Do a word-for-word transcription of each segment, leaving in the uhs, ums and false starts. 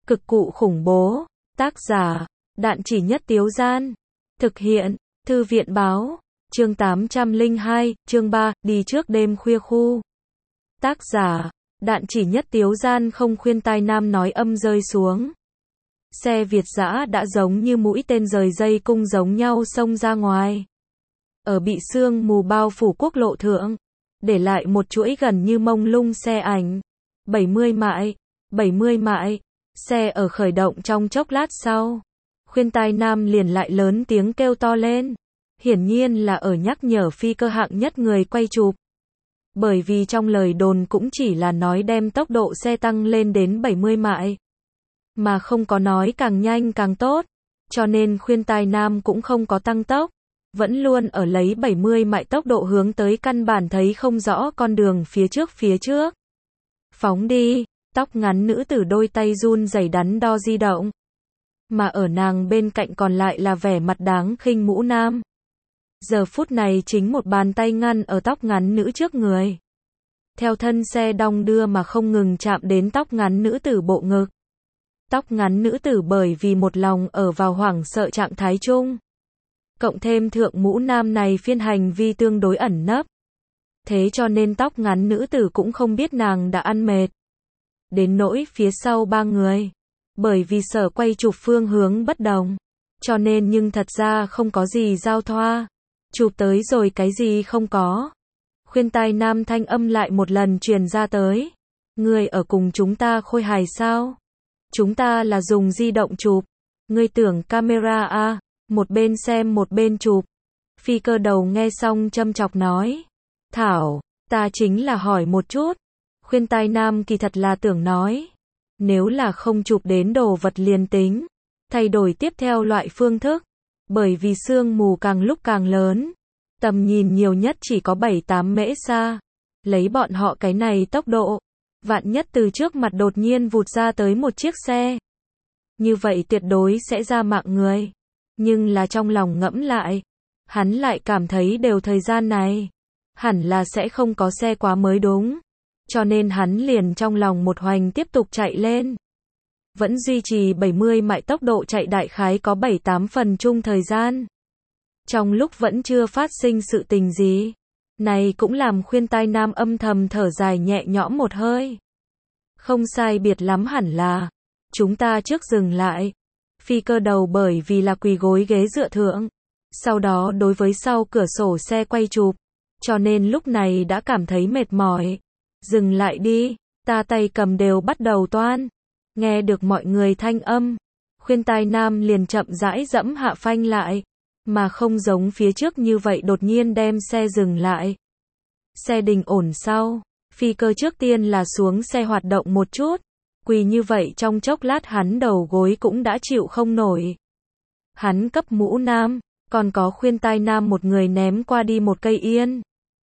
Cực cụ khủng bố. Tác giả, Đạn Chỉ Nhất Tiếu Gian. Thực hiện, Thư viện báo. Chương tám trăm lẻ hai, chương ba, đi trước đêm khuya khu. Tác giả, Đạn Chỉ Nhất Tiếu Gian. Không khuyên tai nam nói âm rơi xuống. Xe Việt dã đã giống như mũi tên rời dây cung giống nhau xông ra ngoài. Ở bị sương mù bao phủ quốc lộ thượng, để lại một chuỗi gần như mông lung xe ảnh. bảy mươi mại, bảy mươi mại, xe ở khởi động trong chốc lát sau. Khuyên tai nam liền lại lớn tiếng kêu to lên. Hiển nhiên là ở nhắc nhở phi cơ hạng nhất người quay chụp. Bởi vì trong lời đồn cũng chỉ là nói đem tốc độ xe tăng lên đến bảy mươi mại. Mà không có nói càng nhanh càng tốt. Cho nên khuyên tai nam cũng không có tăng tốc. Vẫn luôn ở lấy bảy mươi mại tốc độ hướng tới căn bản thấy không rõ con đường phía trước phía trước. Phóng đi, tóc ngắn nữ tử đôi tay run rẩy đắn đo di động. Mà ở nàng bên cạnh còn lại là vẻ mặt đáng khinh mũ nam. Giờ phút này chính một bàn tay ngăn ở tóc ngắn nữ trước người. Theo thân xe đong đưa mà không ngừng chạm đến tóc ngắn nữ tử bộ ngực. Tóc ngắn nữ tử bởi vì một lòng ở vào hoảng sợ trạng thái chung. Cộng thêm thượng mũ nam này phiên hành vi tương đối ẩn nấp. Thế cho nên tóc ngắn nữ tử cũng không biết nàng đã ăn mệt. Đến nỗi phía sau ba người. Bởi vì sở quay chụp phương hướng bất đồng. Cho nên nhưng thật ra không có gì giao thoa. Chụp tới rồi cái gì không có. Khuyên tai nam thanh âm lại một lần truyền ra tới. Ngươi ở cùng chúng ta khôi hài sao? Chúng ta là dùng di động chụp. Ngươi tưởng camera à? Một bên xem một bên chụp. Phi cơ đầu nghe xong châm chọc nói. Thảo, ta chính là hỏi một chút. Khuyên tai nam kỳ thật là tưởng nói. Nếu là không chụp đến đồ vật liền tính. Thay đổi tiếp theo loại phương thức. Bởi vì sương mù càng lúc càng lớn. Tầm nhìn nhiều nhất chỉ có bảy tám mễ xa. Lấy bọn họ cái này tốc độ. Vạn nhất từ trước mặt đột nhiên vụt ra tới một chiếc xe. Như vậy tuyệt đối sẽ ra mạng người. Nhưng là trong lòng ngẫm lại. Hắn lại cảm thấy đều thời gian này. Hẳn là sẽ không có xe quá mới đúng. Cho nên hắn liền trong lòng một hoành tiếp tục chạy lên. Vẫn duy trì bảy mươi mại tốc độ chạy đại khái có bảy tám phần chung thời gian. Trong lúc vẫn chưa phát sinh sự tình gì. Này cũng làm khuyên tai nam âm thầm thở dài nhẹ nhõm một hơi. Không sai biệt lắm hẳn là. Chúng ta trước dừng lại. Phi cơ đầu bởi vì là quỳ gối ghế dựa thượng. Sau đó đối với sau cửa sổ xe quay chụp. Cho nên lúc này đã cảm thấy mệt mỏi. Dừng lại đi, ta tay cầm đều bắt đầu toan. Nghe được mọi người thanh âm. Khuyên tai nam liền chậm rãi dẫm hạ phanh lại. Mà không giống phía trước như vậy đột nhiên đem xe dừng lại. Xe đình ổn sau. Phi cơ trước tiên là xuống xe hoạt động một chút. Quỳ như vậy trong chốc lát hắn đầu gối cũng đã chịu không nổi. Hắn cấp mũ nam. Còn có khuyên tai nam một người ném qua đi một cây yên.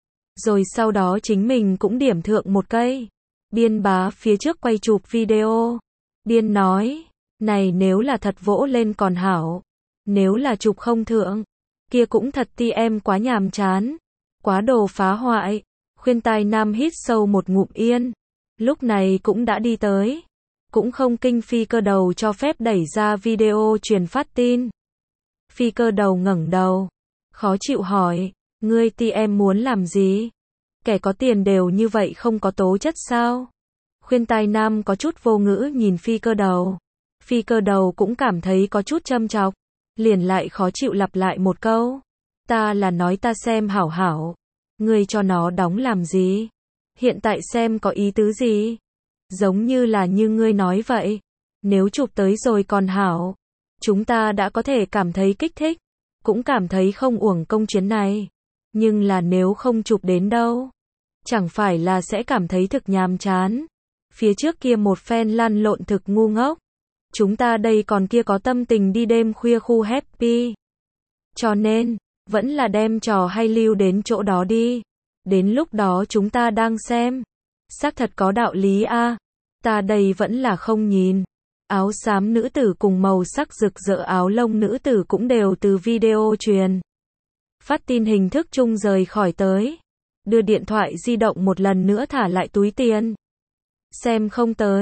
Rồi sau đó chính mình cũng điểm thượng một cây. Biên bá phía trước quay chụp video. Biên nói. Này nếu là thật vỗ lên còn hảo. Nếu là chụp không thượng. Kia cũng thật ti em quá nhàm chán. Quá đồ phá hoại. Khuyên tai nam hít sâu một ngụm yên. Lúc này cũng đã đi tới. Cũng không kinh phi cơ đầu cho phép đẩy ra video truyền phát tin. Phi cơ đầu ngẩng đầu. Khó chịu hỏi. Ngươi ti em muốn làm gì? Kẻ có tiền đều như vậy không có tố chất sao? Khuyên tai nam có chút vô ngữ nhìn phi cơ đầu. Phi cơ đầu cũng cảm thấy có chút châm chọc. Liền lại khó chịu lặp lại một câu. Ta là nói ta xem hảo hảo. Ngươi cho nó đóng làm gì? Hiện tại xem có ý tứ gì? Giống như là như ngươi nói vậy. Nếu chụp tới rồi còn hảo. Chúng ta đã có thể cảm thấy kích thích. Cũng cảm thấy không uổng công chuyến này. Nhưng là nếu không chụp đến đâu. Chẳng phải là sẽ cảm thấy thực nhàm chán. Phía trước kia một phen lăn lộn thực ngu ngốc. Chúng ta đây còn kia có tâm tình đi đêm khuya khu happy. Cho nên, vẫn là đem trò hay lưu đến chỗ đó đi. Đến lúc đó chúng ta đang xem. Xác thật có đạo lý a. À. Ta đây vẫn là không nhìn. Áo xám nữ tử cùng màu sắc rực rỡ áo lông nữ tử cũng đều từ video truyền. Phát tin hình thức chung rời khỏi tới. Đưa điện thoại di động một lần nữa thả lại túi tiền. Xem không tới.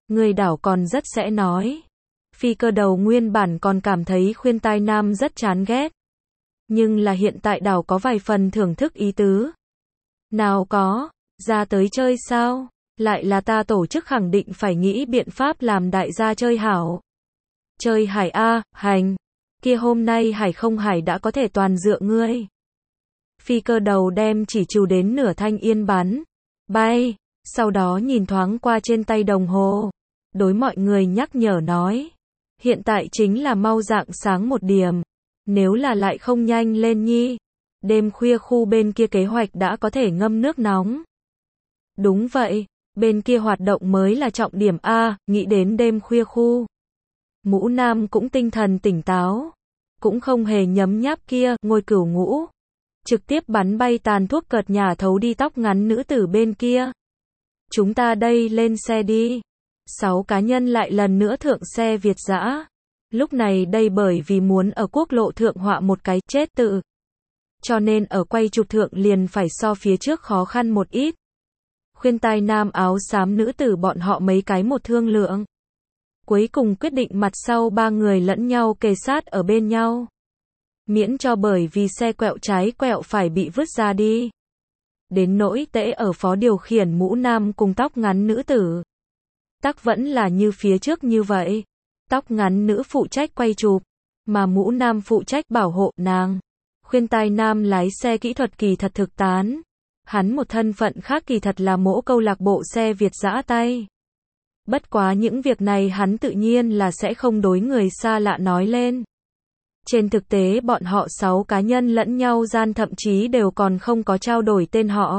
Người đảo còn rất sẽ nói. Phi Cơ Đầu nguyên bản còn cảm thấy Khuyên Tai Nam rất chán ghét. Nhưng là hiện tại đảo có vài phần thưởng thức ý tứ. Nào có, ra tới chơi sao? Lại là ta tổ chức khẳng định phải nghĩ biện pháp làm đại gia chơi hảo. Chơi hải a, hành. Kia hôm nay hải không hải đã có thể toàn dựa ngươi. Phi Cơ Đầu đem chỉ trù đến nửa thanh yên bắn. Bay, sau đó nhìn thoáng qua trên tay đồng hồ. Đối mọi người nhắc nhở nói. Hiện tại chính là mau rạng sáng một điểm. Nếu là lại không nhanh lên nhi. Đêm khuya khu bên kia kế hoạch đã có thể ngâm nước nóng. Đúng vậy, bên kia hoạt động mới là trọng điểm A, nghĩ đến đêm khuya khu. Mũ Nam cũng tinh thần tỉnh táo. Cũng không hề nhấm nháp kia, ngôi cửu ngũ. Trực tiếp bắn bay tàn thuốc cợt nhà thấu đi tóc ngắn nữ tử bên kia. Chúng ta đây lên xe đi. Sáu cá nhân lại lần nữa thượng xe Việt dã. Lúc này đây bởi vì muốn ở quốc lộ thượng họa một cái chết tự. Cho nên ở quay chụp thượng liền phải so phía trước khó khăn một ít. Khuyên Tai Nam áo xám nữ tử bọn họ mấy cái một thương lượng. Cuối cùng quyết định mặt sau ba người lẫn nhau kề sát ở bên nhau. Miễn cho bởi vì xe quẹo trái quẹo phải bị vứt ra đi. Đến nỗi tễ ở phó điều khiển Mũ Nam cùng tóc ngắn nữ tử. Tắc vẫn là như phía trước như vậy. Tóc ngắn nữ phụ trách quay chụp, mà Mũ Nam phụ trách bảo hộ nàng. Khuyên Tai Nam lái xe kỹ thuật kỳ thật thực tán. Hắn một thân phận khác kỳ thật là mỗ câu lạc bộ xe Việt dã tay. Bất quá những việc này hắn tự nhiên là sẽ không đối người xa lạ nói lên. Trên thực tế bọn họ sáu cá nhân lẫn nhau gian thậm chí đều còn không có trao đổi tên họ.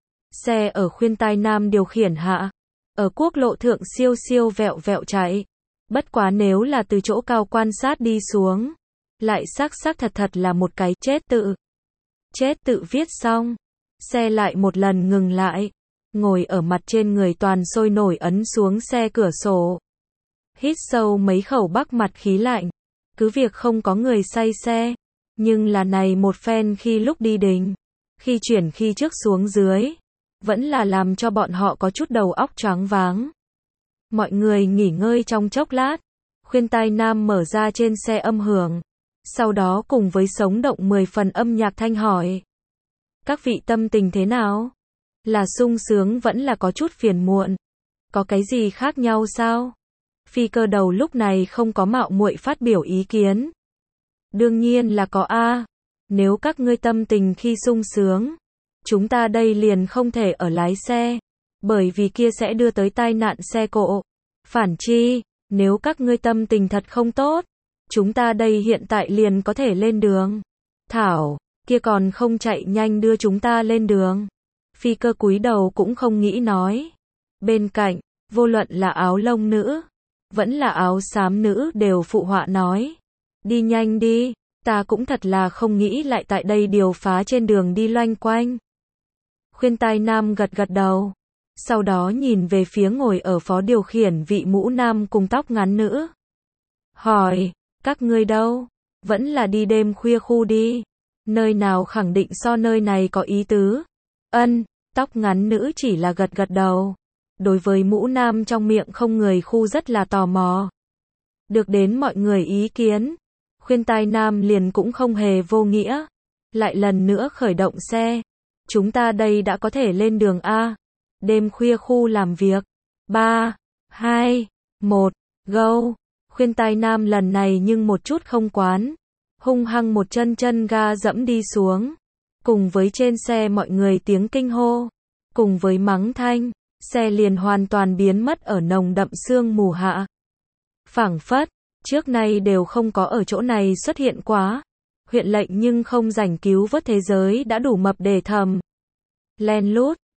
Xe ở Khuyên Tai Nam điều khiển hạ. Ở quốc lộ thượng siêu siêu vẹo vẹo chạy. Bất quá nếu là từ chỗ cao quan sát đi xuống. Lại xác xác thật thật là một cái chết tự. Chết tự viết xong. Xe lại một lần ngừng lại. Ngồi ở mặt trên người toàn sôi nổi ấn xuống xe cửa sổ. Hít sâu mấy khẩu bắc mặt khí lạnh. Cứ việc không có người say xe. Nhưng là này một phen khi lúc đi đình. Khi chuyển khi trước xuống dưới. Vẫn là làm cho bọn họ có chút đầu óc choáng váng. Mọi người nghỉ ngơi trong chốc lát. Khuyên Tai Nam mở ra trên xe âm hưởng. Sau đó cùng với sống động mười phần âm nhạc thanh hỏi. Các vị tâm tình thế nào? Là sung sướng vẫn là có chút phiền muộn? Có cái gì khác nhau sao? Phi Cơ Đầu lúc này không có mạo muội phát biểu ý kiến. Đương nhiên là có a. Nếu các ngươi tâm tình khi sung sướng, chúng ta đây liền không thể ở lái xe, bởi vì kia sẽ đưa tới tai nạn xe cộ. Phản chi, nếu các ngươi tâm tình thật không tốt, chúng ta đây hiện tại liền có thể lên đường. Thảo, kia còn không chạy nhanh đưa chúng ta lên đường. Phi Cơ cúi đầu cũng không nghĩ nói. Bên cạnh, vô luận là áo lông nữ, vẫn là áo xám nữ đều phụ họa nói. Đi nhanh đi, ta cũng thật là không nghĩ lại tại đây điều phá trên đường đi loanh quanh. Khuyên Tai Nam gật gật đầu. Sau đó nhìn về phía ngồi ở phó điều khiển vị Mũ Nam cùng tóc ngắn nữ. Hỏi, các ngươi đâu? Vẫn là đi đêm khuya khu đi. Nơi nào khẳng định so nơi này có ý tứ? Ân, tóc ngắn nữ chỉ là gật gật đầu. Đối với Mũ Nam trong miệng không người khu rất là tò mò. Được đến mọi người ý kiến. Khuyên Tai Nam liền cũng không hề vô nghĩa. Lại lần nữa khởi động xe. Chúng ta đây đã có thể lên đường A. Đêm khuya khu làm việc. ba, hai, một, go. Khuyên Tai Nam lần này nhưng một chút không quán. Hung hăng một chân chân ga dẫm đi xuống. Cùng với trên xe mọi người tiếng kinh hô. Cùng với mắng thanh. Xe liền hoàn toàn biến mất ở nồng đậm sương mù hạ. Phảng phất, trước nay đều không có ở chỗ này xuất hiện quá. Huyện lệnh nhưng không rảnh cứu vớt thế giới đã đủ mập để thầm. Len lút,